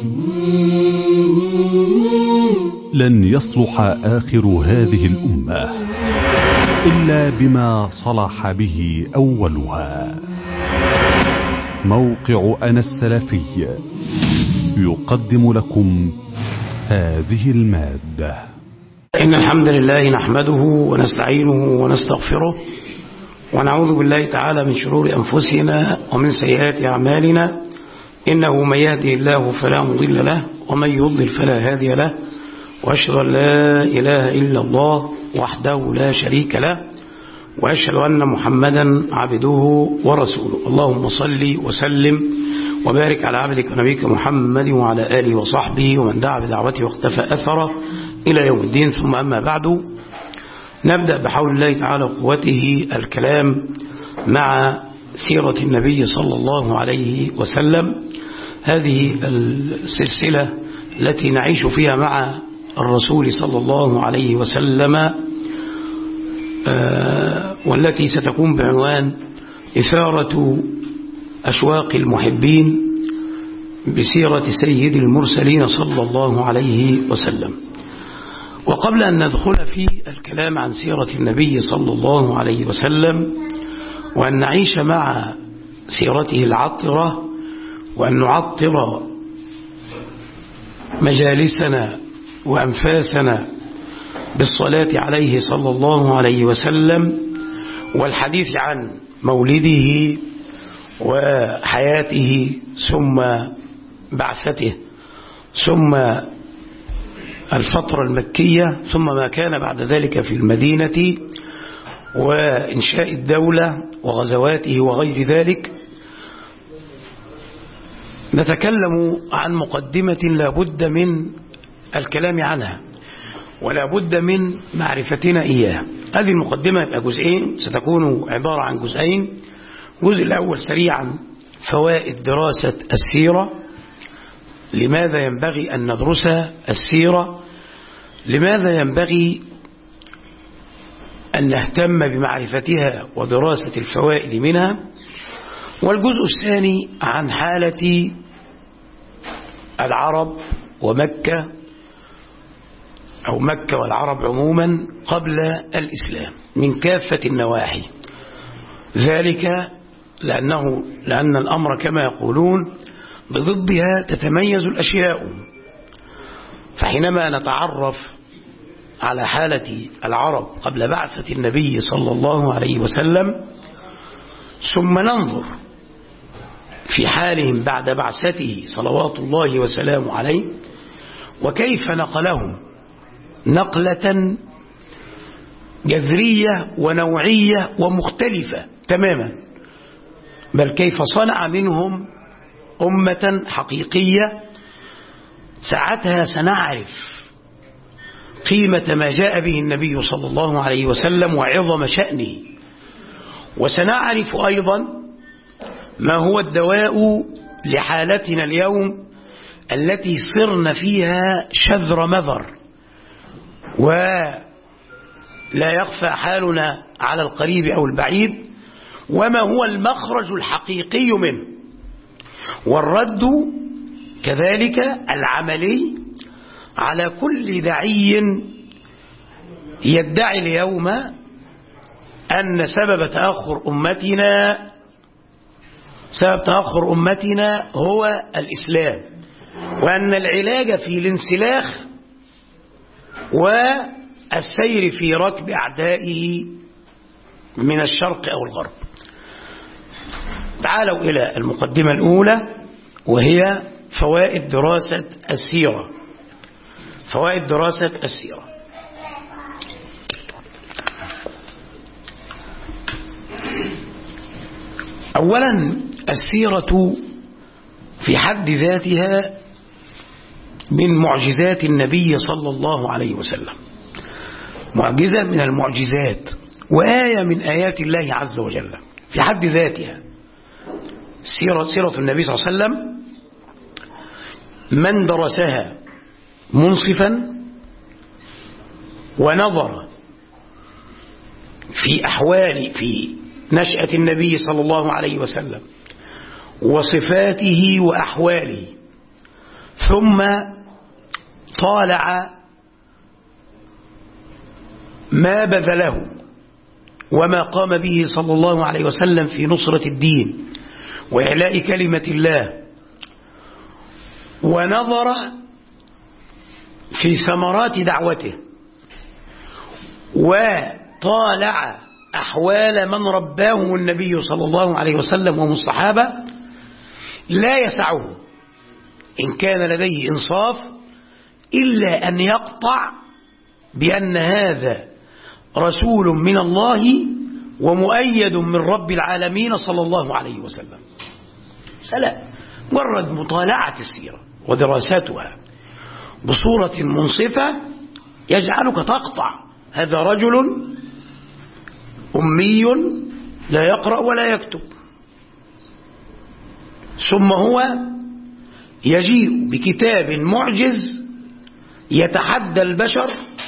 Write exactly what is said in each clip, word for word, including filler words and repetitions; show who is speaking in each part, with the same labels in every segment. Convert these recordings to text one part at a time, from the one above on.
Speaker 1: لن يصلح آخر هذه الأمة إلا بما صلح به أولها. موقع أنا السلفي يقدم لكم هذه المادة.
Speaker 2: إن الحمد لله نحمده ونستعينه ونستغفره ونعوذ بالله تعالى من شرور أنفسنا ومن سيئات أعمالنا، إنه من يهده الله فلا مضل له ومن يضلل فلا هادي له، وأشهد أن لا إله إلا الله وحده لا شريك له، وأشهد أن محمدا عبده ورسوله. اللهم صل وسلم وبارك على عبدك ونبيك محمد وعلى آله وصحبه ومن دعا بدعوته واختفى أثره إلى يوم الدين. ثم أما بعد، نبدأ بحول الله تعالى وقوته الكلام مع سيرة النبي صلى الله عليه وسلم، هذه السلسلة التي نعيش فيها مع الرسول صلى الله عليه وسلم، والتي ستكون بعنوان إثارة أشواق المحبين بسيرة سيد المرسلين صلى الله عليه وسلم. وقبل أن ندخل في الكلام عن سيرة النبي صلى الله عليه وسلم وأن نعيش مع سيرته العطرة وأن نعطر مجالسنا وأنفاسنا بالصلاة عليه صلى الله عليه وسلم والحديث عن مولده وحياته ثم بعثته ثم الفترة المكية ثم ما كان بعد ذلك في المدينة وإنشاء الدولة وغزواته وغير ذلك، نتكلم عن مقدمة لا بد من الكلام عنها ولا بد من معرفتنا إياها. هذه المقدمة يبقى جزئين، ستكون عبارة عن جزئين. الجزء الأول سريعا فوائد دراسة السيرة، لماذا ينبغي أن ندرس السيرة، لماذا ينبغي أن نهتم بمعرفتها ودراسة الفوائد منها. والجزء الثاني عن حالة العرب ومكة أو مكة والعرب عموما قبل الإسلام من كافة النواحي، ذلك لأنه لأن الأمر كما يقولون بضدها تتميز الأشياء. فحينما نتعرف على حالة العرب قبل بعثة النبي صلى الله عليه وسلم ثم ننظر في حالهم بعد بعثته صلوات الله وسلامه عليه وكيف نقلهم نقلة جذرية ونوعية ومختلفة تماما، بل كيف صنع منهم أمة حقيقية، ساعتها سنعرف قيمة ما جاء به النبي صلى الله عليه وسلم وعظم شأنه، وسنعرف أيضا ما هو الدواء لحالتنا اليوم التي صرنا فيها شذر مذر ولا يخفى حالنا على القريب أو البعيد، وما هو المخرج الحقيقي منه، والرد كذلك العملي على كل داعي يدعي اليوم أن سبب تأخر أمتنا سبب تأخر أمتنا هو الإسلام، وأن العلاج في الانسلاخ والسير في ركب أعدائه من الشرق أو الغرب. تعالوا إلى المقدمة الأولى وهي فوائد دراسة السيرة. فوائد دراسة السيرة. أولا، السيرة في حد ذاتها من معجزات النبي صلى الله عليه وسلم، معجزة من المعجزات وآية من آيات الله عز وجل في حد ذاتها. سيرة, سيرة النبي صلى الله عليه وسلم من درسها منصفا ونظر في أحوال في نشأة النبي صلى الله عليه وسلم وصفاته وأحواله ثم طالع ما بذله وما قام به صلى الله عليه وسلم في نصرة الدين وإعلاء كلمة الله، ونظر في ثمرات دعوته، وطالع أحوال من رباهم النبي صلى الله عليه وسلم وهم الصحابة، لا يسعه إن كان لديه إنصاف إلا أن يقطع بأن هذا رسول من الله ومؤيد من رب العالمين صلى الله عليه وسلم. سلام، مجرد مطالعة السيرة ودراستها بصورة منصفة يجعلك تقطع هذا رجل أمي لا يقرأ ولا يكتب، ثم هو يجيء بكتاب معجز يتحدى البشر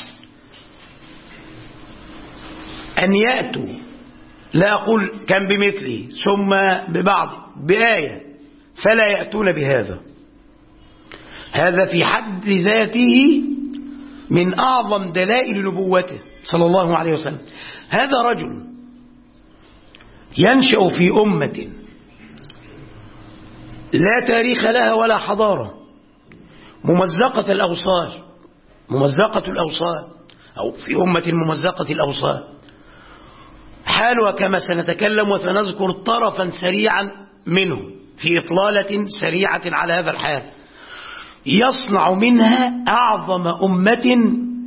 Speaker 2: أن يأتوا، لا أقول كان بمثله ثم ببعض بآية، فلا يأتون بهذا. هذا في حد ذاته من أعظم دلائل نبوته صلى الله عليه وسلم. هذا رجل ينشأ في أمة لا تاريخ لها ولا حضارة، ممزقة الأوصال، ممزقة الأوصال، أو في أمة ممزقة الأوصال، حالها كما سنتكلم وسنذكر طرفا سريعا منه في إطلالة سريعة على هذا الحال. يصنع منها أعظم أمة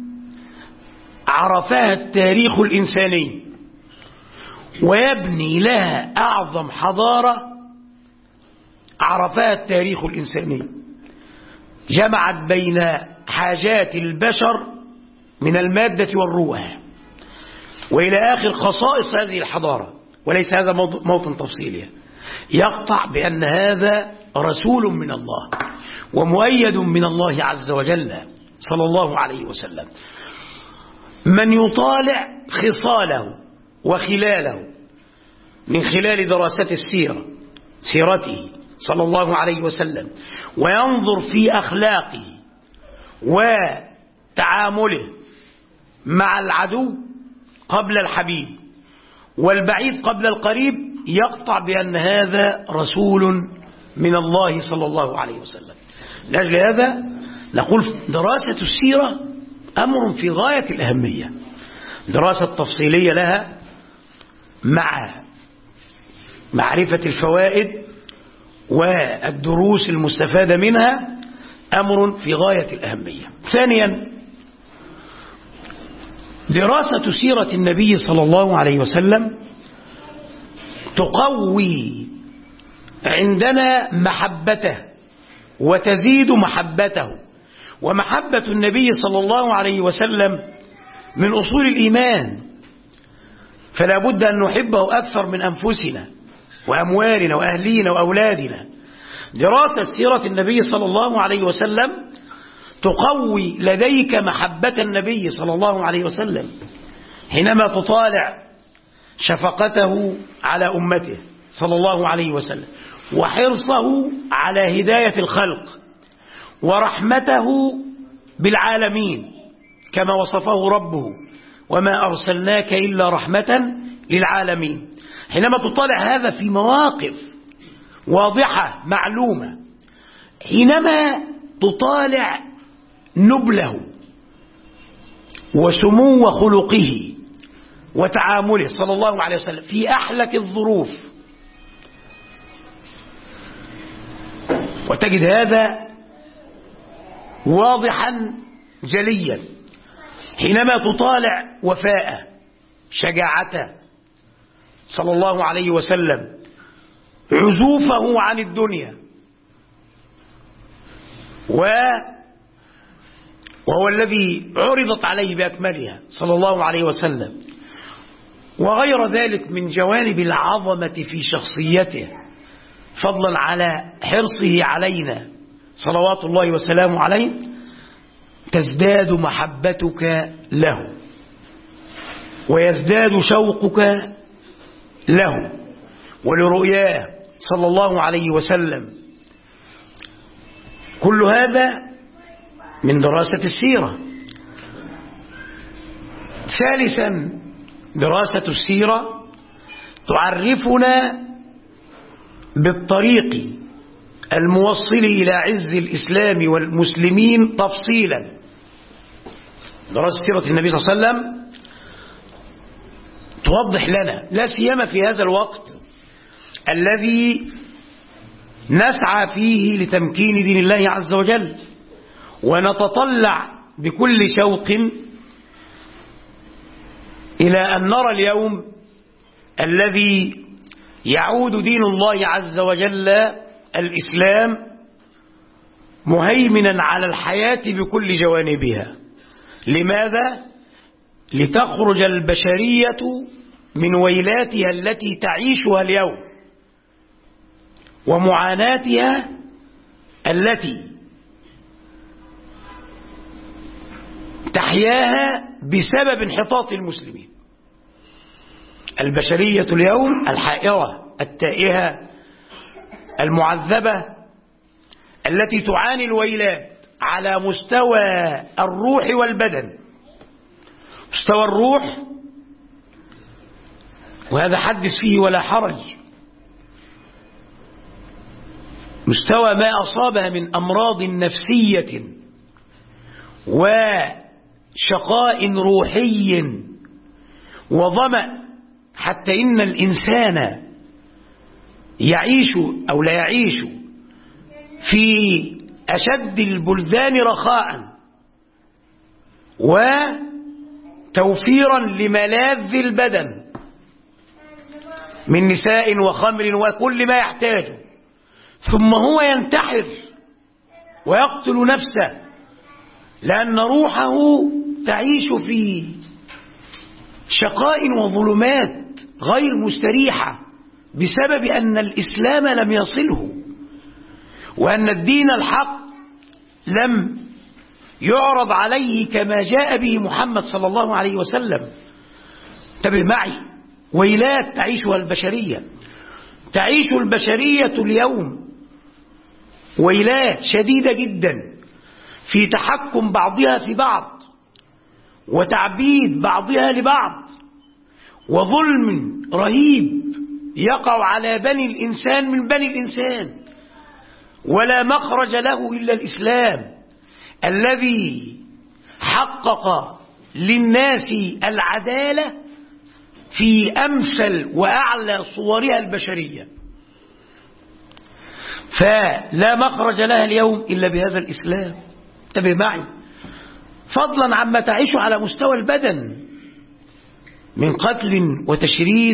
Speaker 2: عرفها التاريخ الإنساني، ويبني لها أعظم حضارة عرفها التاريخ الإنساني، جمعت بين حاجات البشر من المادة والروح وإلى آخر خصائص هذه الحضارة، وليس هذا موطن تفصيلها. يقطع بأن هذا رسول من الله ومؤيد من الله عز وجل صلى الله عليه وسلم. من يطالع خصاله وخلاله من خلال دراسة السيرة، سيرته صلى الله عليه وسلم، وينظر في أخلاقه وتعامله مع العدو قبل الحبيب والبعيد قبل القريب، يقطع بأن هذا رسول من الله صلى الله عليه وسلم. لأجل هذا نقول دراسة السيرة أمر في غاية الأهمية، دراسة تفصيلية لها مع معرفة الفوائد والدروس المستفادة منها أمر في غاية الأهمية. ثانيا، دراسة سيرة النبي صلى الله عليه وسلم تقوي عندنا محبته وتزيد محبته، ومحبة النبي صلى الله عليه وسلم من أصول الإيمان، فلا بد أن نحبه أكثر من أنفسنا وأموالنا وأهلينا وأولادنا. دراسة سيرة النبي صلى الله عليه وسلم تقوي لديك محبة النبي صلى الله عليه وسلم حينما تطالع شفقته على أمته صلى الله عليه وسلم، وحرصه على هداية الخلق، ورحمته بالعالمين كما وصفه ربه: وما أرسلناك إلا رحمة للعالمين. حينما تطالع هذا في مواقف واضحة معلومة، حينما تطالع نبله وسمو خلقه وتعامله صلى الله عليه وسلم في أحلك الظروف، وتجد هذا واضحا جليا. حينما تطالع وفاءه، شجاعته صلى الله عليه وسلم، عزوفه عن الدنيا، وهو الذي عرضت عليه بأكملها صلى الله عليه وسلم، وغير ذلك من جوانب العظمة في شخصيته، فضلا على حرصه علينا صلوات الله وسلامه عليه، تزداد محبتك له ويزداد شوقك له ولرؤياه صلى الله عليه وسلم. كل هذا من دراسة السيرة. ثالثا، دراسة السيرة تعرفنا بالطريق الموصل إلى عز الإسلام والمسلمين تفصيلا. دراسة سيرة النبي صلى الله عليه وسلم توضح لنا، لا سيما في هذا الوقت الذي نسعى فيه لتمكين دين الله عز وجل، ونتطلع بكل شوق إلى أن نرى اليوم الذي يعود دين الله عز وجل الإسلام مهيمنا على الحياة بكل جوانبها. لماذا؟ لتخرج البشرية من ويلاتها التي تعيشها اليوم ومعاناتها التي تحياها بسبب انحطاط المسلمين. البشرية اليوم الحائرة التائهة المعذبة التي تعاني الويلات على مستوى الروح والبدن. مستوى الروح وهذا حدث فيه ولا حرج، مستوى ما أصابها من أمراض نفسية وشقاء روحي وظمأ، حتى إن الإنسان يعيش أو لا يعيش في أشد البلدان رخاء وتوفيرا لملاذ البدن من نساء وخمر وكل ما يحتاجه، ثم هو ينتحر ويقتل نفسه لأن روحه تعيش في شقاء وظلمات غير مستريحة بسبب أن الإسلام لم يصله، وأن الدين الحق لم يعرض عليه كما جاء به محمد صلى الله عليه وسلم. انتبه معي، ويلات تعيشها البشرية، تعيش البشرية اليوم ويلات شديدة جدا في تحكم بعضها في بعض وتعبيد بعضها لبعض وظلم رهيب يقع على بني الإنسان من بني الإنسان، ولا مخرج له إلا الإسلام الذي حقق للناس العدالة في أمثل وأعلى صورها البشرية، فلا مخرج لها اليوم إلا بهذا الإسلام. انتبه معي، فضلا عما تعيش على مستوى البدن من قتل وتشريد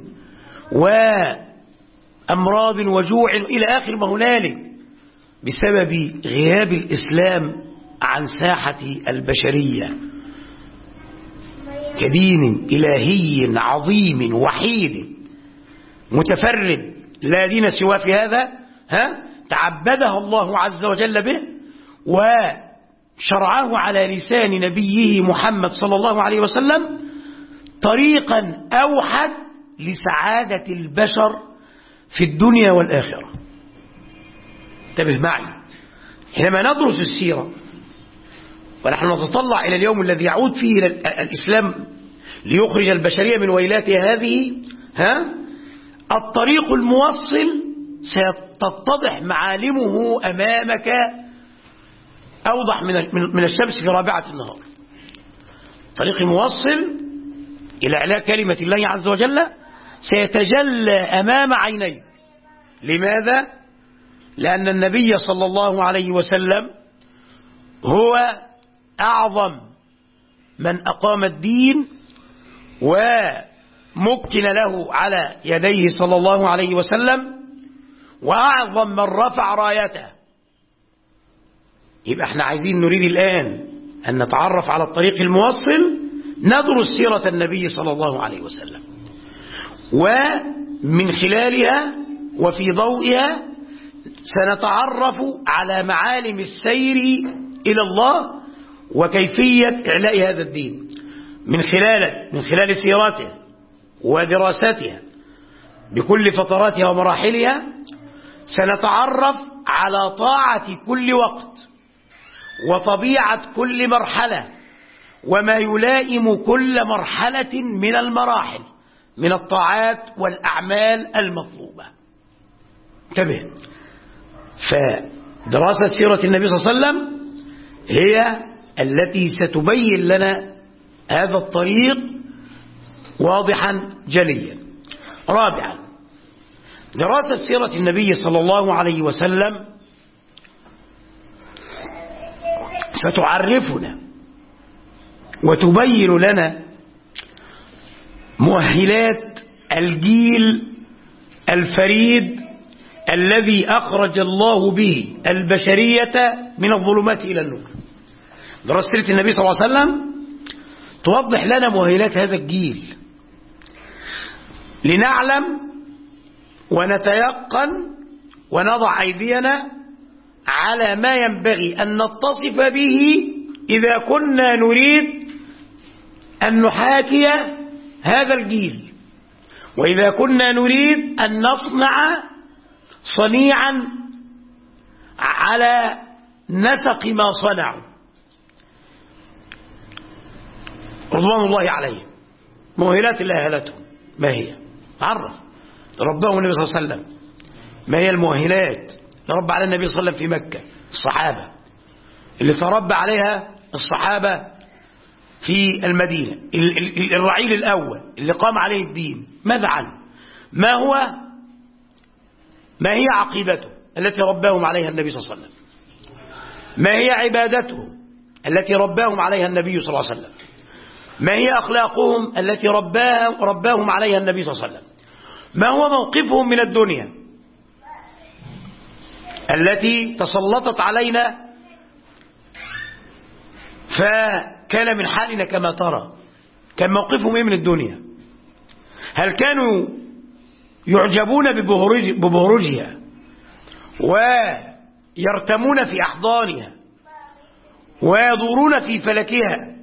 Speaker 2: وأمراض وجوع إلى آخر ما هنالك بسبب غياب الإسلام عن ساحة البشرية كدين إلهي عظيم وحيد متفرد لا دين سواه في هذا، ها تعبدها الله عز وجل به وشرعه على لسان نبيه محمد صلى الله عليه وسلم طريقا أوحد لسعادة البشر في الدنيا والآخرة. انتبه معي، حينما ندرس السيرة ونحن نتطلع إلى اليوم الذي يعود فيه إلى الإسلام ليخرج البشرية من ويلاتها هذه، ها الطريق الموصل ستتضح معالمه أمامك أوضح من الشمس في رابعة النهار. الطريق الموصل إلى إعلاء كلمة الله عز وجل سيتجلى أمام عينيك. لماذا؟ لأن النبي صلى الله عليه وسلم هو أعظم من أقام الدين ومكن له على يديه صلى الله عليه وسلم، وأعظم من رفع رايته. يبقى احنا عايزين نريد الآن أن نتعرف على الطريق الموصل، ندرس سيرة النبي صلى الله عليه وسلم، ومن خلالها وفي ضوئها سنتعرف على معالم السير إلى الله وكيفية إعلاء هذا الدين من خلال من خلال سيرته ودراستها بكل فتراتها ومراحلها. سنتعرف على طاعة كل وقت وطبيعة كل مرحلة وما يلائم كل مرحلة من المراحل من الطاعات والأعمال المطلوبة. انتبه، فدراسة سيرة النبي صلى الله عليه وسلم هي التي ستبين لنا هذا الطريق واضحا جليا. رابعا، دراسة سيرة النبي صلى الله عليه وسلم ستعرفنا وتبين لنا مؤهلات الجيل الفريد الذي أخرج الله به البشرية من الظلمات إلى النور. دراسة سيرة النبي صلى الله عليه وسلم توضح لنا مؤهلات هذا الجيل لنعلم ونتيقن ونضع أيدينا على ما ينبغي أن نتصف به إذا كنا نريد أن نحاكي هذا الجيل، وإذا كنا نريد أن نصنع صنيعا على نسق ما صنعوا رضوان الله عليهم. مؤهلات الله أهلتهم ما هي؟ عرف ربهم النبي صلى الله عليه وسلم ما هي المؤهلات رب على النبي صلى الله عليه وسلم في مكة. الصحابة اللي تربى عليها الصحابة في المدينة، الرعيل الأول اللي قام عليه الدين، ماذا عنه؟ ما هو ما هي عقيدته التي رباهم عليها النبي صلى الله عليه وسلم؟ ما هي عبادته التي رباهم عليها النبي صلى الله عليه وسلم؟ ما هي أخلاقهم التي رباهم, رباهم عليها النبي صلى الله عليه وسلم؟ ما هو موقفهم من الدنيا التي تسلطت علينا فكان من حالنا كما ترى؟ كان موقفهم ايه من الدنيا؟ هل كانوا يعجبون ببهرجها ويرتمون في أحضانها ويدورون في فلكها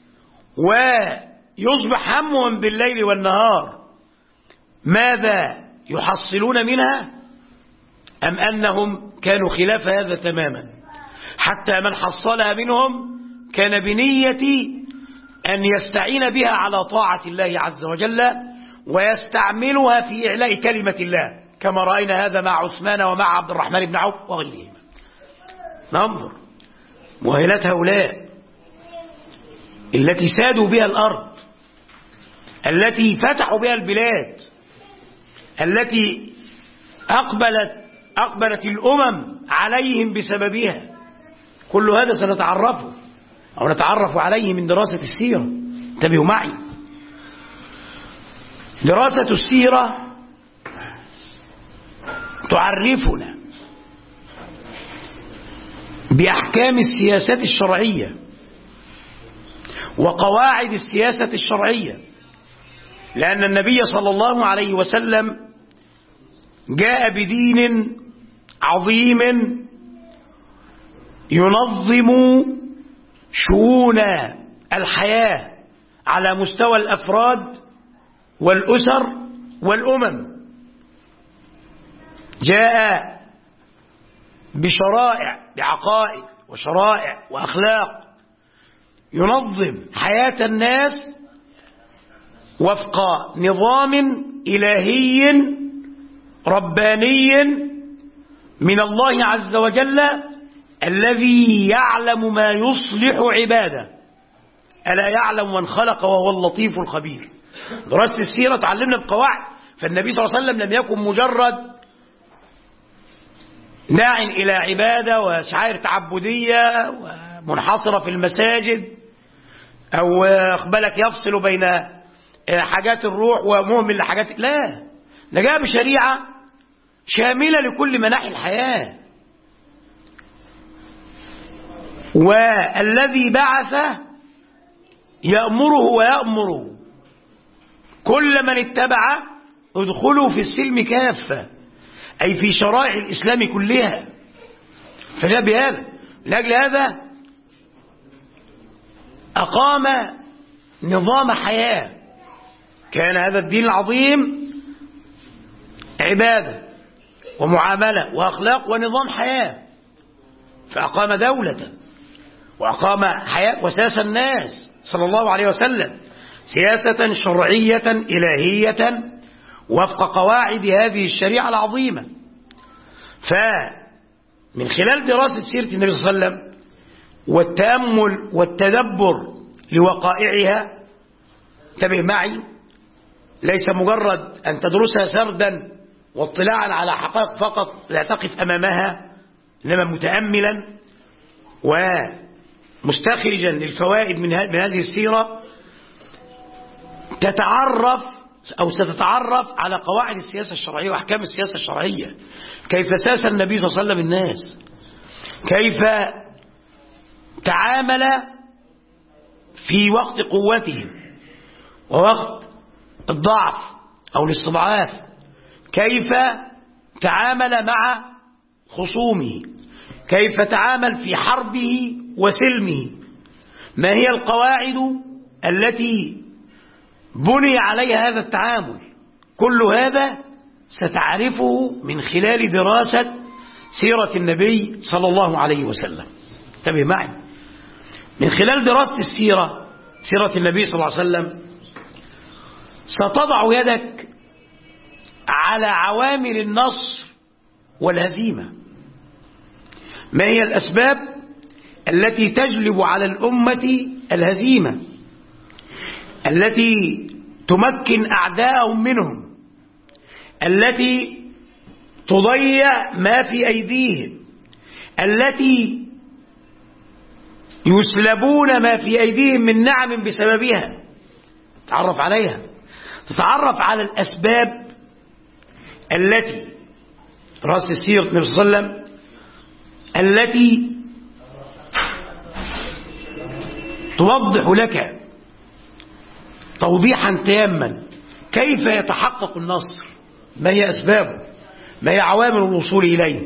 Speaker 2: ويصبح همهم بالليل والنهار ماذا يحصلون منها، أم أنهم كانوا خلاف هذا تماما؟ حتى من حصلها منهم كان بنية أن يستعين بها على طاعة الله عز وجل ويستعملها في إعلاء كلمة الله، كما رأينا هذا مع عثمان ومع عبد الرحمن بن عوف وغيرهما. ننظر مؤهلات هؤلاء التي سادوا بها الأرض، التي فتحوا بها البلاد، التي أقبلت أقبلت الأمم عليهم بسببها. كل هذا سنتعرفه أو نتعرف عليه من دراسة السيرة. انتبهوا معي، دراسة السيرة تعرفنا بأحكام السياسات الشرعية وقواعد السياسة الشرعية، لأن النبي صلى الله عليه وسلم جاء بدين عظيم ينظم شؤون الحياة على مستوى الأفراد والأسر والأمم. جاء بشرائع، بعقائد وشرائع وأخلاق ينظم حياة الناس وفق نظام إلهي رباني من الله عز وجل الذي يعلم ما يصلح عباده. ألا يعلم من خلق وهو اللطيف الخبير. دراسة السيرة تعلمنا بقواعد. فالنبي صلى الله عليه وسلم لم يكن مجرد داع إلى عبادة وشعائر تعبدية ومنحصرة في المساجد، أو أقبلك يفصل بين حاجات الروح ومهمل لحاجات، لا، ده جاء بشريعة شاملة لكل مناحي الحياة. والذي بعث يأمره ويأمر كل من اتبع ادخلوا في السلم كافة، أي في شرائع الإسلام كلها. فجاء بهذا، لأجل هذا أقام نظام ومعاملة وأخلاق ونظام حياة، فأقام دولة وأقام حياة وساس الناس صلى الله عليه وسلم سياسة شرعية إلهية وفق قواعد هذه الشريعة العظيمة. فمن خلال دراسة سيرة النبي صلى الله عليه وسلم والتأمل والتدبر لوقائعها، انتبه معي، ليس مجرد أن تدرسها سردا واطلاعا على حقائق فقط لا تقف أمامها، إنما متأملا ومستخرجا للفوائد من هذه السيرة تتعرف أو ستتعرف على قواعد السياسة الشرعية وأحكام السياسة الشرعية، كيف ساس النبي صلى الله عليه وسلم الناس، كيف تعامل في وقت قوتهم ووقت الضعف أو الاستضعاف، كيف تعامل مع خصومه، كيف تعامل في حربه وسلمه، ما هي القواعد التي بني عليها هذا التعامل. كل هذا ستعرفه من خلال دراسة سيرة النبي صلى الله عليه وسلم. انتبه معي، من خلال دراسة السيرة سيرة النبي صلى الله عليه وسلم ستضع يدك على عوامل النصر والهزيمة. ما هي الأسباب التي تجلب على الأمة الهزيمة، التي تمكن أعداءهم منهم، التي تضيع ما في أيديهم، التي يسلبون ما في أيديهم من نعم بسببها. تتعرف عليها، تتعرف على الأسباب التي رأس السيرة النبي صلى الله عليه وسلم التي توضح لك توضيحا تاما كيف يتحقق النصر، ما هي أسبابه، ما هي عوامل الوصول إليه.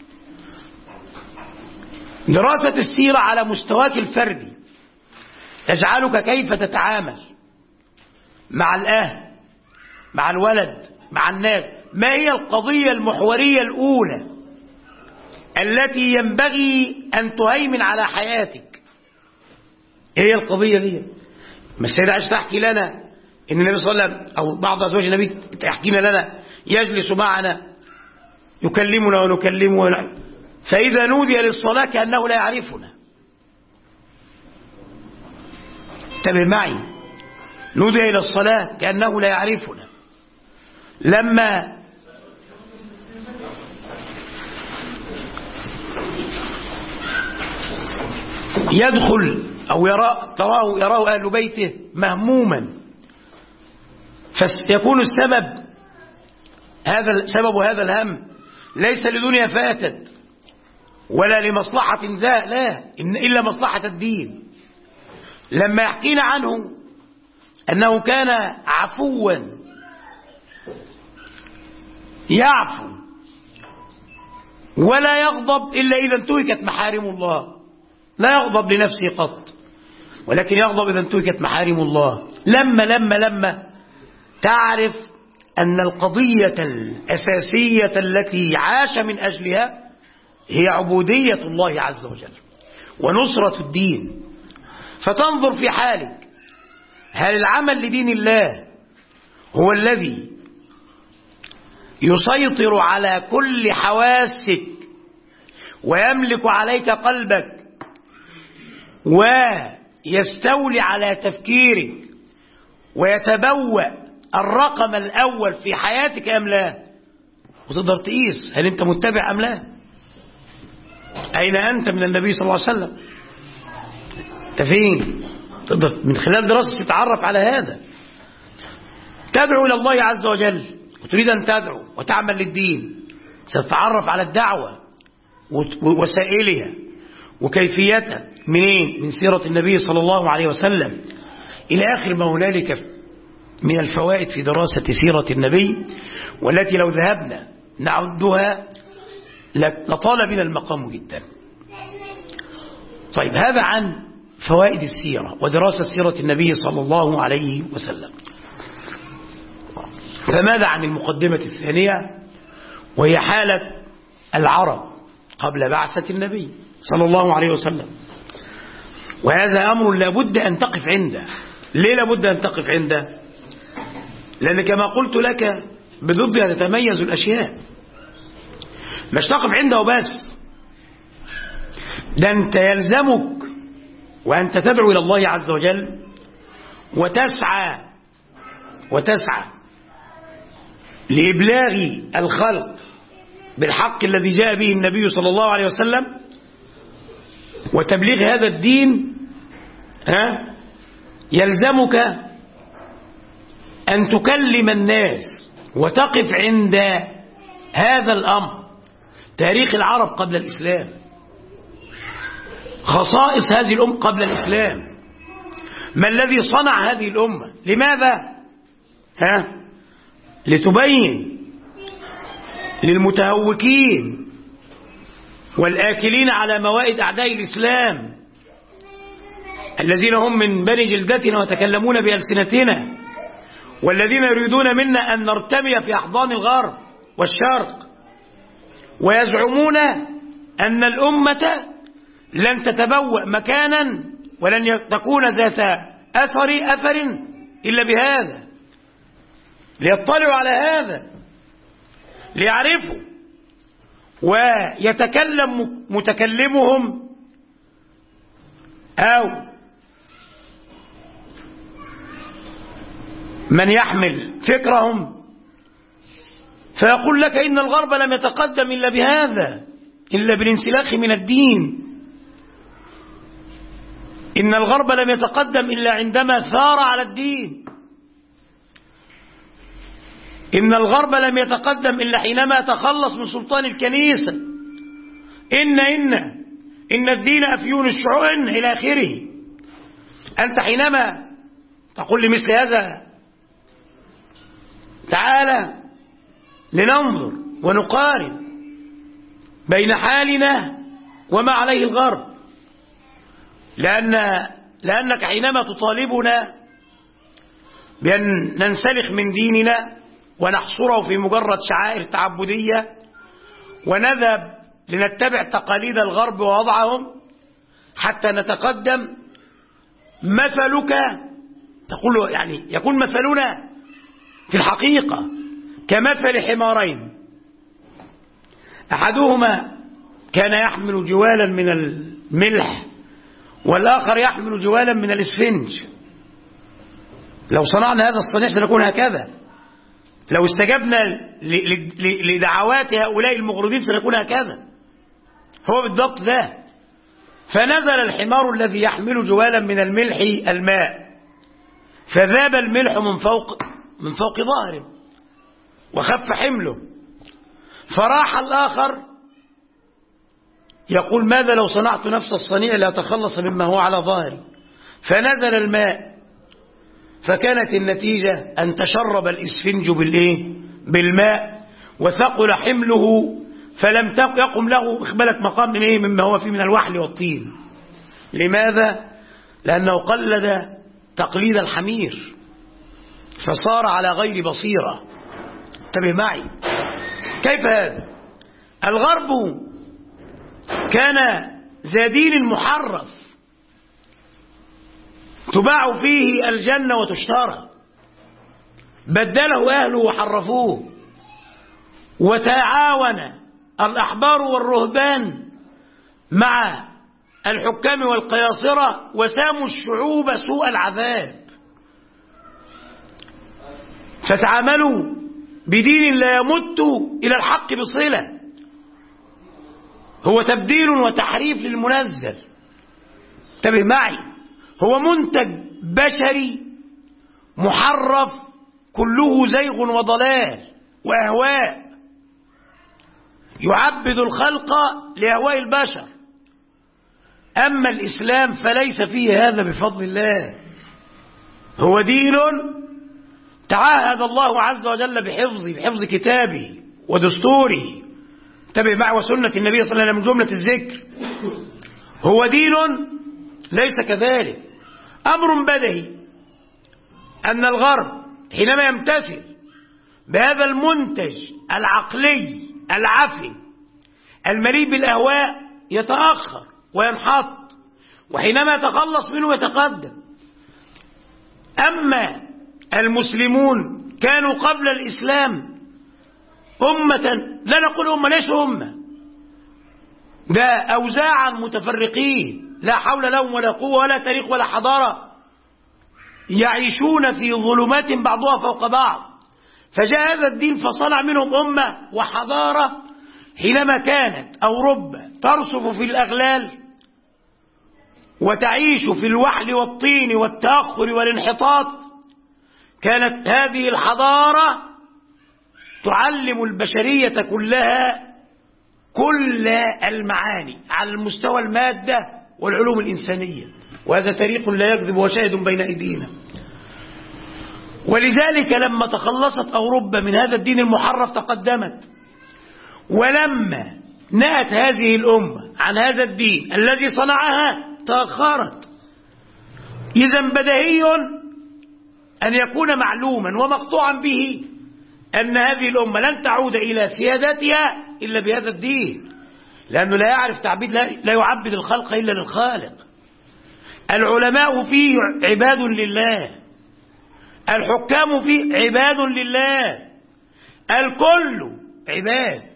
Speaker 2: دراسة السيرة على مستواك الفردي تجعلك كيف تتعامل مع الأهل، مع الولد، مع الناس. ما هي القضية المحورية الأولى التي ينبغي أن تهيمن على حياتك؟ هي القضية دي. ما السيدة عائشة تحكي لنا إن النبي صلى الله عليه وسلم أو بعض أزواج النبي تحكينا لنا يجلس معنا يكلمنا ونكلمه، فإذا نودي للصلاة كأنه لا يعرفنا. انتبه معي، نودي إلى الصلاة كأنه لا يعرفنا. لما يدخل أو يرى تراه يراه أهل بيته مهموما، فيكون السبب هذا سبب هذا الهم ليس لدنيا فاتت ولا لمصلحة ذا، لا، إلا مصلحة الدين. لما يحكينا عنه أنه كان عفوا يعفو ولا يغضب إلا إذا انتهكت محارم الله، لا يغضب لنفسه قط ولكن يغضب إذا انتهكت محارم الله. لما لما لما تعرف أن القضية الأساسية التي عاش من أجلها هي عبودية الله عز وجل ونصرة الدين، فتنظر في حالك، هل العمل لدين الله هو الذي يسيطر على كل حواسك ويملك عليك قلبك ويستولي على تفكيرك ويتبوأ الرقم الأول في حياتك أم لا؟ وتقدر تقيس هل أنت متبع أم لا؟ أين أنت من النبي صلى الله عليه وسلم؟ أنت فين؟ تقدر من خلال دراسة تتعرف على هذا. تدعو إلى الله عز وجل وتريد أن تدعو وتعمل للدين، ستتعرف على الدعوة ووسائلها وكيفيتها منين؟ من سيرة النبي صلى الله عليه وسلم إلى آخر ما هنالك من الفوائد في دراسة سيرة النبي، والتي لو ذهبنا نعدها لطال بنا المقام جدا. طيب، هذا عن فوائد السيرة ودراسة سيرة النبي صلى الله عليه وسلم. فماذا عن المقدمة الثانية وهي حالة العرب قبل بعثة النبي صلى الله عليه وسلم. وهذا أمر لابد أن تقف عنده. ليه لابد أن تقف عنده؟ لأن كما قلت لك بضدها تتميز الأشياء. مش تقف عنده وبس، ده أنت يلزمك وأنت تدعو إلى الله عز وجل وتسعى وتسعى لإبلاغ الخلق بالحق الذي جاء به النبي صلى الله عليه وسلم وتبليغ هذا الدين. ها يلزمك أن تكلم الناس وتقف عند هذا الأمر. تاريخ العرب قبل الإسلام، خصائص هذه الأمة قبل الإسلام، ما الذي صنع هذه الأمة؟ لماذا؟ ها لتبين للمتهوكين والآكلين على موائد أعداء الإسلام الذين هم من بني جلدتنا وتكلمون بألسنتنا والذين يريدون منا أن نرتمي في أحضان الغرب والشرق ويزعمون أن الأمة لن تتبوأ مكانا ولن تكون ذات أثر أثر إلا بهذا، ليطلعوا على هذا ليعرفوا ويتكلم متكلمهم أو من يحمل فكرهم فيقول لك إن الغرب لم يتقدم إلا بهذا، إلا بالانسلاخ من الدين. إن الغرب لم يتقدم إلا عندما ثار على الدين. إن الغرب لم يتقدم إلا حينما تخلص من سلطان الكنيسة. إن إن إن الدين أفيون الشعوب إلى آخره. أنت حينما تقول لمثل هذا تعالى لننظر ونقارن بين حالنا وما عليه الغرب، لأن لأنك حينما تطالبنا بأن ننسلخ من ديننا ونحصره في مجرد شعائر تعبدية ونذهب لنتبع تقاليد الغرب ووضعهم حتى نتقدم، مثلك تقول يعني يكون مثلنا في الحقيقة كمثل حمارين، أحدهما كان يحمل جوالا من الملح والآخر يحمل جوالا من الإسفنج. لو صنعنا هذا الصنيع سنكون هكذا، لو استجبنا لدعوات هؤلاء المغرضين سنكون هكذا. هو بالضبط ذا. فنزل الحمار الذي يحمل جوالا من الملح الماء فذاب الملح من فوق من فوق ظهره وخف حمله، فراح الآخر يقول ماذا لو صنعت نفس الصنيع لأتخلص مما هو على ظهري، فنزل الماء فكانت النتيجة أن تشرب الإسفنج بالإيه؟ بالماء وثقل حمله فلم يقم له إخبالك مقام من إيه؟ مما هو فيه من الوحل والطين. لماذا؟ لأنه قلد تقليد الحمير فصار على غير بصيرة. انتبه معي كيف هذا؟ الغرب كان ذا دين محرف تباع فيه الجنة وتشترى، بدله أهله وحرفوه، وتعاون الأحبار والرهبان مع الحكام والقياصرة وساموا الشعوب سوء العذاب، فتعاملوا بدين لا يمت إلى الحق بصلة، هو تبديل وتحريف للمنزل. انتبه معي، هو منتج بشري محرف كله زيغ وضلال وأهواء، يعبد الخلق لأهواء البشر. أما الإسلام فليس فيه هذا بفضل الله، هو دين تعاهد الله عز وجل بحفظه بحفظ كتابه ودستوره، انتبه معي، وسنة النبي صلى الله عليه وسلم من جملة الذكر. هو دين ليس كذلك. أمر بديهي أن الغرب حينما يمتثل بهذا المنتج العقلي العفن المليء بالأهواء يتأخر وينحط، وحينما يتخلص منه يتقدم. أما المسلمون كانوا قبل الإسلام أمة، لا نقول أمة، ليش أمة، ده أوزاعا متفرقين لا حول لهم ولا قوة ولا تاريخ ولا حضارة، يعيشون في ظلمات بعضها فوق بعض. فجاء هذا الدين فصنع منهم أمة وحضارة. حينما كانت أوروبا ترصف في الأغلال وتعيش في الوحل والطين والتأخر والانحطاط، كانت هذه الحضارة تعلم البشرية كلها كل المعاني على المستوى المادة والعلوم الإنسانية، وهذا تاريخ لا يكذب وشاهد بين أيدينا. ولذلك لما تخلصت أوروبا من هذا الدين المحرف تقدمت، ولما نأت هذه الأمة عن هذا الدين الذي صنعها تأخرت. إذن بديهي أن يكون معلوما ومقطوعا به أن هذه الأمة لن تعود إلى سيادتها إلا بهذا الدين، لأنه لا يعرف تعبيد، لا يعبد الخلق إلا للخالق. العلماء فيه عباد لله، الحكام فيه عباد لله، الكل عباد.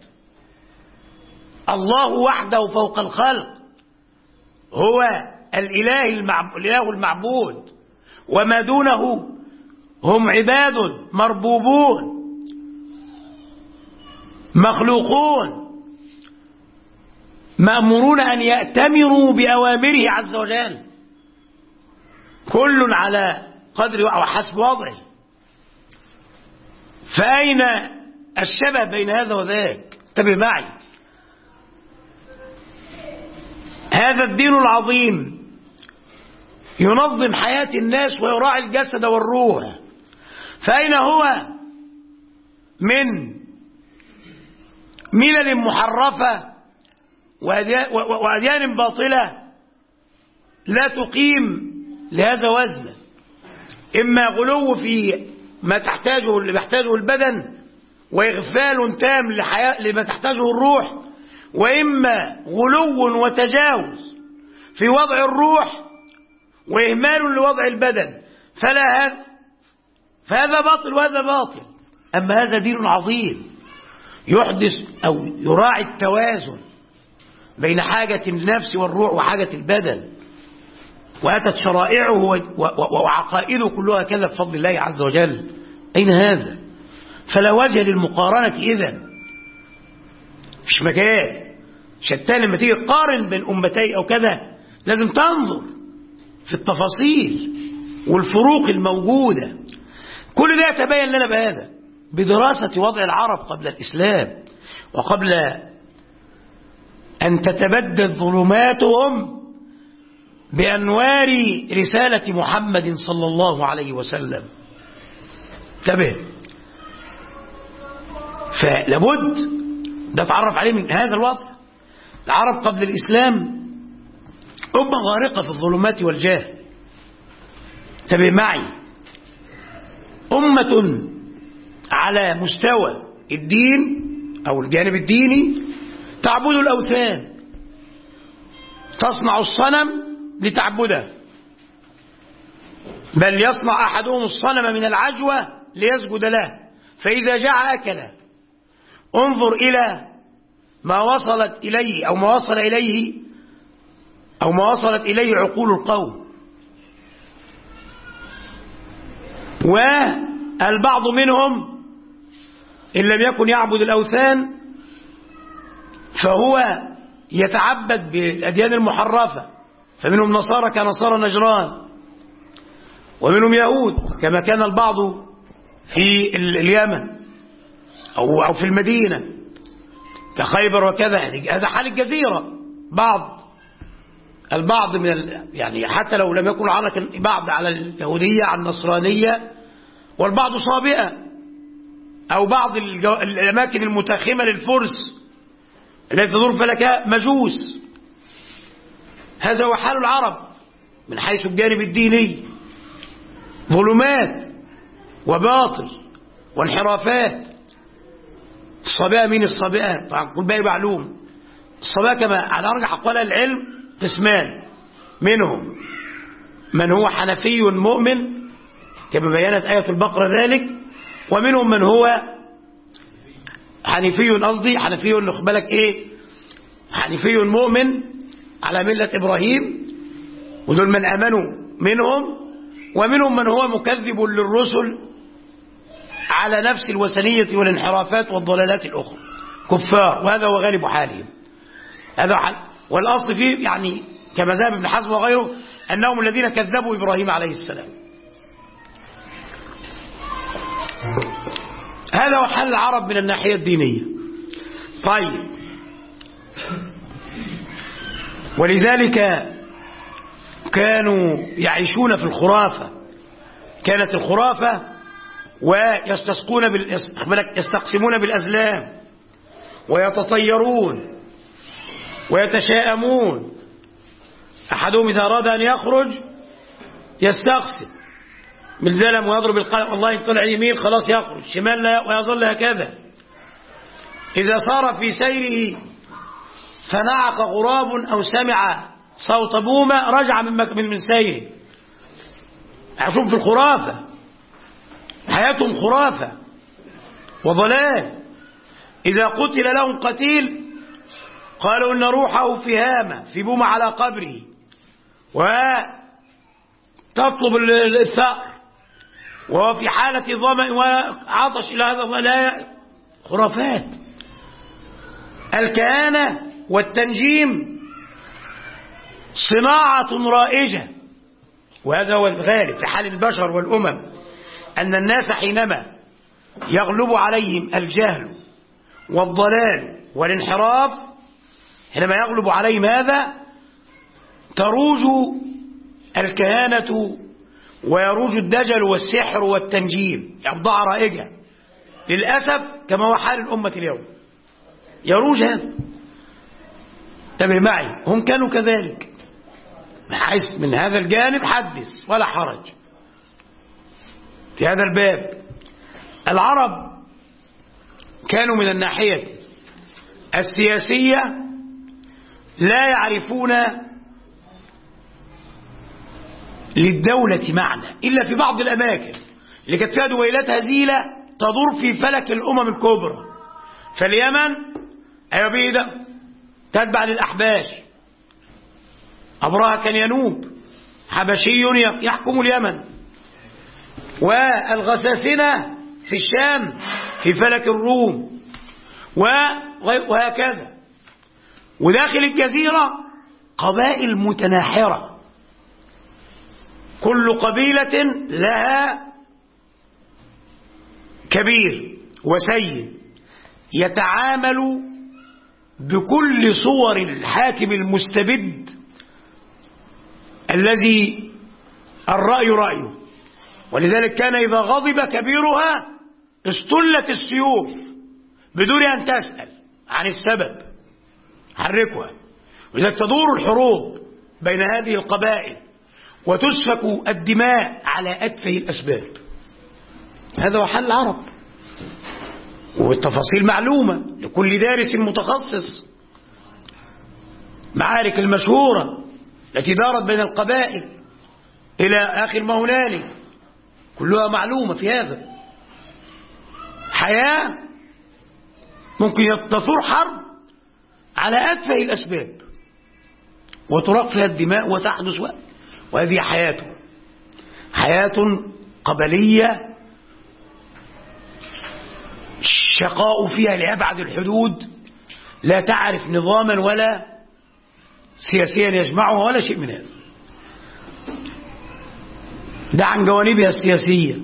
Speaker 2: الله وحده فوق الخلق هو الإله المعبود, الإله المعبود، وما دونه هم عباد مربوبون مخلوقون مأمورون أن يأتمروا بأوامره عز وجل، كل على قدر وحسب وضعه. فأين الشبه بين هذا وذاك؟ انتبه معي. هذا الدين العظيم ينظم حياة الناس ويراعي الجسد والروح، فأين هو من ملل محرفة وأديان باطلة لا تقيم لهذا وزنا؟ إما غلو في ما تحتاجه اللي يحتاجه البدن، وإغفال تام لحياة لما تحتاجه الروح، وإما غلو وتجاوز في وضع الروح وإهمال لوضع البدن. فلا هذا فهذا باطل وهذا باطل. أما هذا دين عظيم يحدث أو يراعي التوازن بين حاجة النفس والروح وحاجة البدن، وأتت شرائعه وعقائده كلها كذا بفضل الله عز وجل. أين هذا؟ فلا وجه للمقارنة إذن، مش مكان. شتان لما تيجي تقارن بين أمتين أو كذا لازم تنظر في التفاصيل والفروق الموجودة. كل ده يتبين لنا بهذا بدراسة وضع العرب قبل الإسلام، وقبل أن تتبدد ظلماتهم بأنوار رسالة محمد صلى الله عليه وسلم. انتبه، فلابد ده تعرف عليه من هذا الوضع. العرب قبل الإسلام أمة غارقة في الظلمات والجهل. انتبه معي، أمة على مستوى الدين أو الجانب الديني تعبد الأوثان، تصنع الصنم لتعبده، بل يصنع أحدهم الصنم من العجوة ليسجد له، فإذا جاع أكله. انظر إلى ما وصلت إليه أو ما وصل إليه أو ما وصلت إليه عقول القوم. والبعض منهم إن لم يكن يعبد الأوثان فهو يتعبد بالأديان المحرفة، فمنهم نصارى كنصارى نجران، ومنهم يهود كما كان البعض في اليمن أو أو في المدينة كخيبر وكذا. هذا حال الجزيرة. بعض البعض من ال... يعني حتى لو لم يكن على بعض على اليهودية على النصرانية، والبعض صابئة، أو بعض الجو... الأماكن المتاخمة للفرس التي تدور فلكها مجوس. هذا هو حال العرب من حيث الجانب الديني، ظلمات وباطل وانحرافات. الصباء مين الصباء؟ طبعا كل باقي معلوم. الصباء كما على أرجح أقوال العلم قسمان، منهم من هو حنفي مؤمن كما بينت آية البقرة ذلك، ومنهم من هو حنفي قصدي حنفي ناخد بالك إيه حنفي مؤمن على ملة إبراهيم، ودول من آمنوا منهم، ومنهم من هو مكذب للرسل على نفس الوثنية والانحرافات والضلالات الأخرى، كفار، وهذا هو غالب حالهم. هذا حال، والأصل فيه يعني كما ذهب ابن حزم وغيره أنهم الذين كذبوا إبراهيم عليه السلام. هذا هو حل العرب من الناحية الدينية. طيب، ولذلك كانوا يعيشون في الخرافة. كانت الخرافة ويستسقون يستقسمون بالأزلام ويتطيرون ويتشاءمون. أحدهم إذا أراد أن يخرج يستقسم بالزلم ويضرب القلم، والله طلع يمين خلاص يخرج، شمال لا، ويظل هكذا. إذا صار في سيره فنعق غراب أو سمع صوت بومة رجع من من سيره. عشان في الخرافة، حياتهم خرافة وضلال. إذا قتل لهم قتيل قالوا إن روحه في هامة في بومة على قبره، وتطلب الثأر، وهو في حالة ظمأ وعطش إلى هذا الضلال. خرافات. الكهانة والتنجيم صناعة رائجة، وهذا هو الغالب في حال البشر والأمم، أن الناس حينما يغلب عليهم الجهل والضلال والانحراف، حينما يغلب عليهم هذا تروج الكهانة ويروج الدجل والسحر والتنجيم، أبضاع رائجة للأسف كما هو حال الأمة اليوم. يروج هذا. انتبه معي، هم كانوا كذلك. حيث من هذا الجانب حدث ولا حرج في هذا الباب. العرب كانوا من الناحية السياسية لا يعرفون للدولة معنى إلا في بعض الأماكن اللي كانت فيها دويلات هزيلة تدور في فلك الأمم الكبرى. فاليمن أيوة بيدا تتبع للأحباش، أبرهة كان ينوب حبشي يحكم اليمن، والغساسنة في الشام في فلك الروم، وهكذا. وداخل الجزيرة قبائل متناحرة، كل قبيلة لها كبير وسيد يتعامل بكل صور الحاكم المستبد الذي الرأي رأيه. ولذلك كان إذا غضب كبيرها استلت السيوف بدون أن تسأل عن السبب، حركها. ولذلك تدور الحروب بين هذه القبائل وتسفك الدماء على أتفه الأسباب. هذا هو حل العرب، والتفاصيل معلومة لكل دارس متخصص. معارك المشهورة التي دارت بين القبائل إلى آخر ما هنالك كلها معلومة في هذا. حياة ممكن تثور حرب على أتفه الأسباب وتراق فيها الدماء وتحدث وقت، وهذه حياته، حياة قبلية شقاء فيها لأبعد الحدود، لا تعرف نظاما ولا سياسيا يجمعها ولا شيء من هذا. ده عن جوانبها السياسية.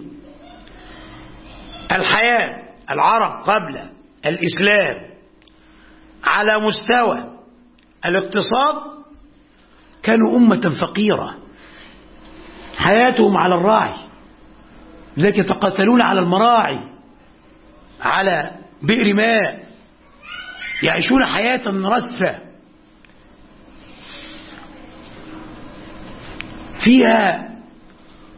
Speaker 2: الحياة العرب قبل الإسلام على مستوى الاقتصاد كانوا أمة فقيرة، حياتهم على الراعي، لذلك يتقاتلون على المراعي، على بئر ماء، يعيشون حياة رثة فيها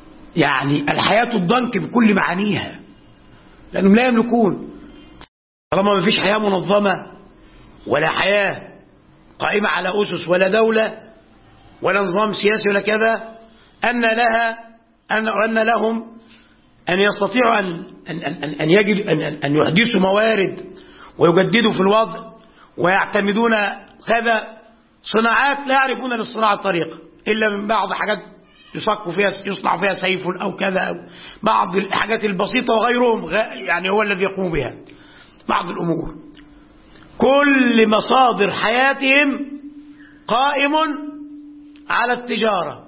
Speaker 2: يعني الحياة الضنك بكل معانيها، لأنهم لا يملكون طالما ما فيش حياة منظمة ولا حياة قائمة على أسس ولا دولة ولا نظام سياسي ولا كذا، أن لها أن أن لهم أن يستطيعوا أن أن أن أن يجد أن أن يحدثوا موارد ويجددوا في الوضع ويعتمدون كذا صناعات لا يعرفون للصناعة الطريقة إلا من بعض حاجات يصق فيها يصنع فيها سيف أو كذا، أو بعض الحاجات البسيطة وغيرهم يعني هو الذي يقوم بها بعض الأمور. كل مصادر حياتهم قائم على التجارة،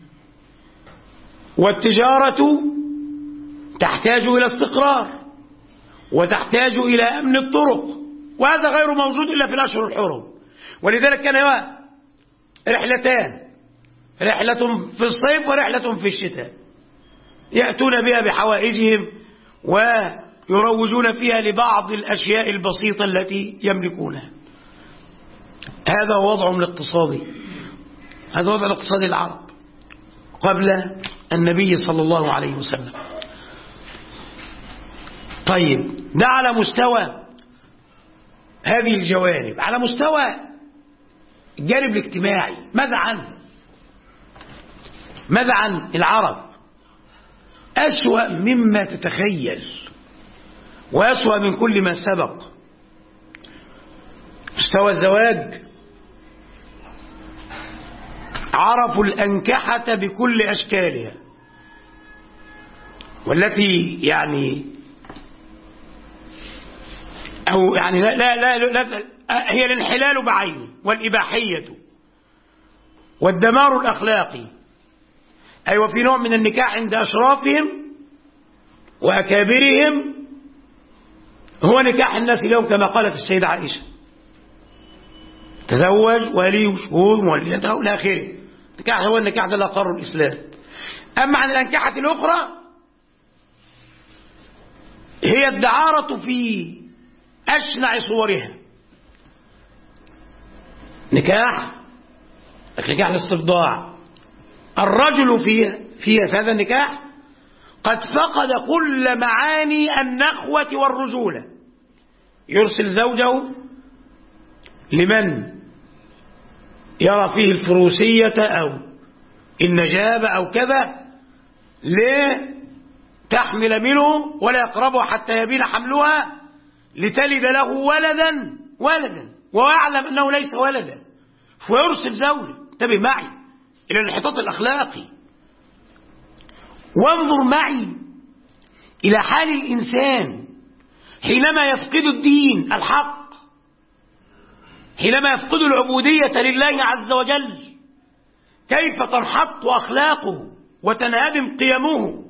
Speaker 2: والتجارة تحتاج إلى استقرار وتحتاج إلى أمن الطرق، وهذا غير موجود إلا في الأشهر الحرم. ولذلك كان رحلتان، رحلة في الصيف ورحلة في الشتاء، يأتون بها بحوائجهم ويروجون فيها لبعض الأشياء البسيطة التي يملكونها. هذا هو وضعهم الاقتصادي، هذا وضع الاقتصادي العرب قبل النبي صلى الله عليه وسلم. طيب ده على مستوى هذه الجوانب. على مستوى الجانب الاجتماعي ماذا عنه؟ ماذا عن العرب؟ أسوأ مما تتخيل وأسوأ من كل ما سبق. مستوى الزواج، عرفوا الأنكحة بكل أشكالها، والتي يعني أو يعني لا لا لا, لا هي الانحلال بعينه والإباحية والدمار الأخلاقي. أيوة في نوع من النكاح عند أشرافهم وأكابرهم، هو نكاح الناس اليوم كما قالت السيدة عائشة: تزوج ولي وشهود موليته إلى آخره. النكاح هو النكاح ده اللي أقره الإسلام. أما عن الأنكحة الأخرى هي الدعارة في أشنع صورها. نكاح نكاح الاسترضاع، الرجل فيها فيها في هذا النكاح قد فقد كل معاني النخوة والرجولة. يرسل زوجه لمن يرى فيه الفروسية أو النجابة أو كذا لتحمل منه ولا يقربها حتى يبين حملها لتلد له ولدا ولدا ويعلم أنه ليس ولدا، ويرسل زوجه. انتبه معي إلى الانحطاط الأخلاقي، وانظر معي إلى حال الإنسان حينما يفقد الدين الحق، حينما يفقد العبودية لله عز وجل، كيف تنحط أخلاقه وتنهدم قيمه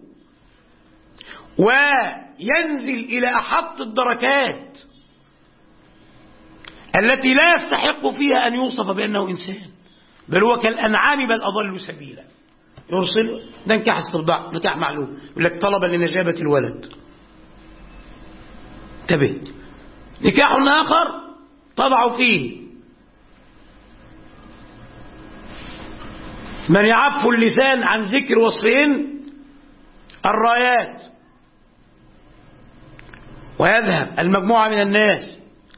Speaker 2: وينزل إلى أحط الدركات التي لا يستحق فيها أن يوصف بأنه إنسان، بل هو كالأنعام بل أضل سبيلا. يرسل ده نكاح استرضاع، نكاح معلوم، يقول لك طلبا لنجابة الولد. انتبه. نكاح آخر طبعوا فيه من يعف اللسان عن ذكر وصفهن الرايات، ويذهب المجموعة من الناس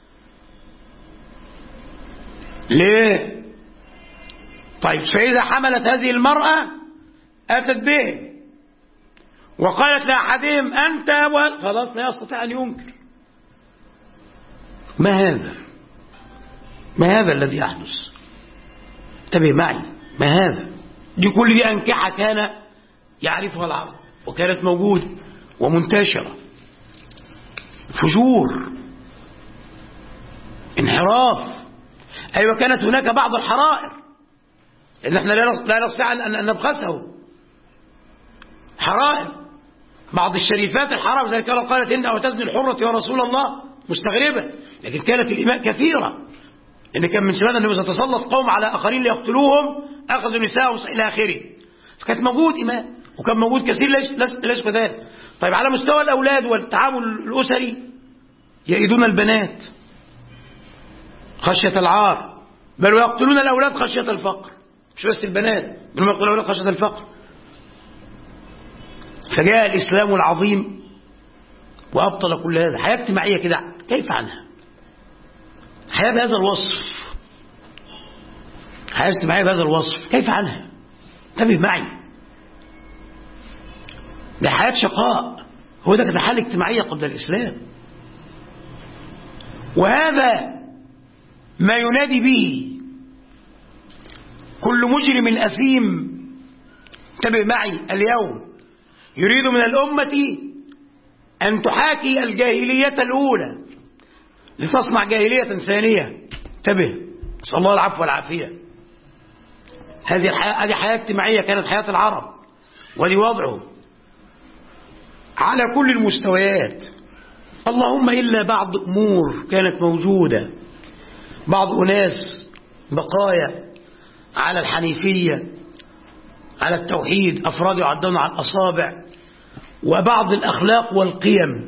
Speaker 2: ليه؟ طيب فإذا حملت هذه المرأة أتت به وقالت لأحدهم أنت و... خلاص لا يستطيع أن ينكر. ما هذا؟ ما هذا الذي يحدث؟ انتبه معي، ما هذا؟ دي كل دي أنكحة كان يعرفها العرب وكانت موجودة ومنتشرة. فجور، انحراف. أيوة كانت هناك بعض الحرائر إن احنا لا نستطيع أن نبخسه، حرائر بعض الشريفات الحرائر، زي كانت قالت إن أو تزني الحرة يا رسول الله مستغربة، لكن كانت الإماء كثيرة، إن كان من سبب أنه إذا تسلط قوم على آخرين ليقتلوهم أخذوا نساءهم إلى آخره، فكانت موجود إماء وكان موجود كثير ليس ليس كذلك. طيب على مستوى الأولاد والتعامل الأسري يئدون البنات خشية العار، بل ويقتلون الأولاد خشية الفقر، مش بس البنات بل يقتلون الأولاد خشية الفقر. فجاء الإسلام العظيم وأبطل كل هذا. حياة اجتماعية كده كيف عنها؟ حياة بهذا الوصف، حياة اجتماعية بهذا الوصف، كيف عنها؟ انتبه معي، ده حياة شقاء، هو ده كانت حالة اجتماعية قبل الإسلام. وهذا ما ينادي به كل مجرم أثيم، انتبه معي، اليوم يريد من الأمة أن تحاكي الجاهلية الأولى لتصنع جاهلية ثانية. انتبه، نسأل الله العفو والعافية. هذه الحياة، هذه حياة اجتماعية كانت حياة العرب، ودي وضعه على كل المستويات، اللهم إلا بعض أمور كانت موجودة، بعض أناس بقايا على الحنيفية، على التوحيد، أفراد يعدون على الأصابع، وبعض الأخلاق والقيم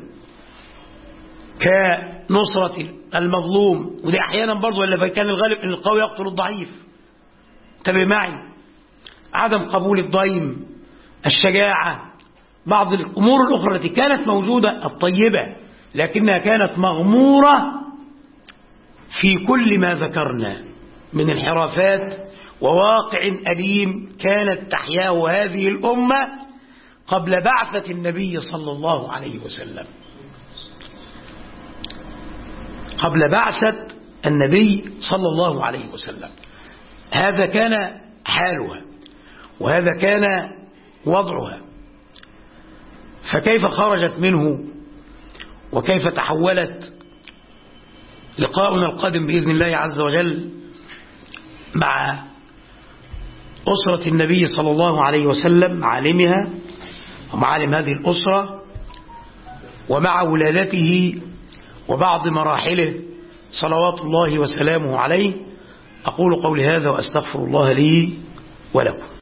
Speaker 2: كنصرة المظلوم، ودي أحيانا برضو اللي كان الغالب أن القوي يقتل الضعيف. انتبه معي، عدم قبول الضيم، الشجاعة، بعض الأمور الأخرى التي كانت موجودة الطيبة، لكنها كانت مغمورة في كل ما ذكرنا من انحرافات وواقع أليم كانت تحياه هذه الأمة قبل بعثة النبي صلى الله عليه وسلم، قبل بعثة النبي صلى الله عليه وسلم. هذا كان حالها، وهذا كان وضعها، فكيف خرجت منه وكيف تحولت؟ لقاؤنا القادم بإذن الله عز وجل مع أسرة النبي صلى الله عليه وسلم، معالمها ومعالم هذه الأسرة، ومع ولادته وبعض مراحله صلوات الله وسلامه عليه. أقول قولي هذا وأستغفر الله لي ولكم.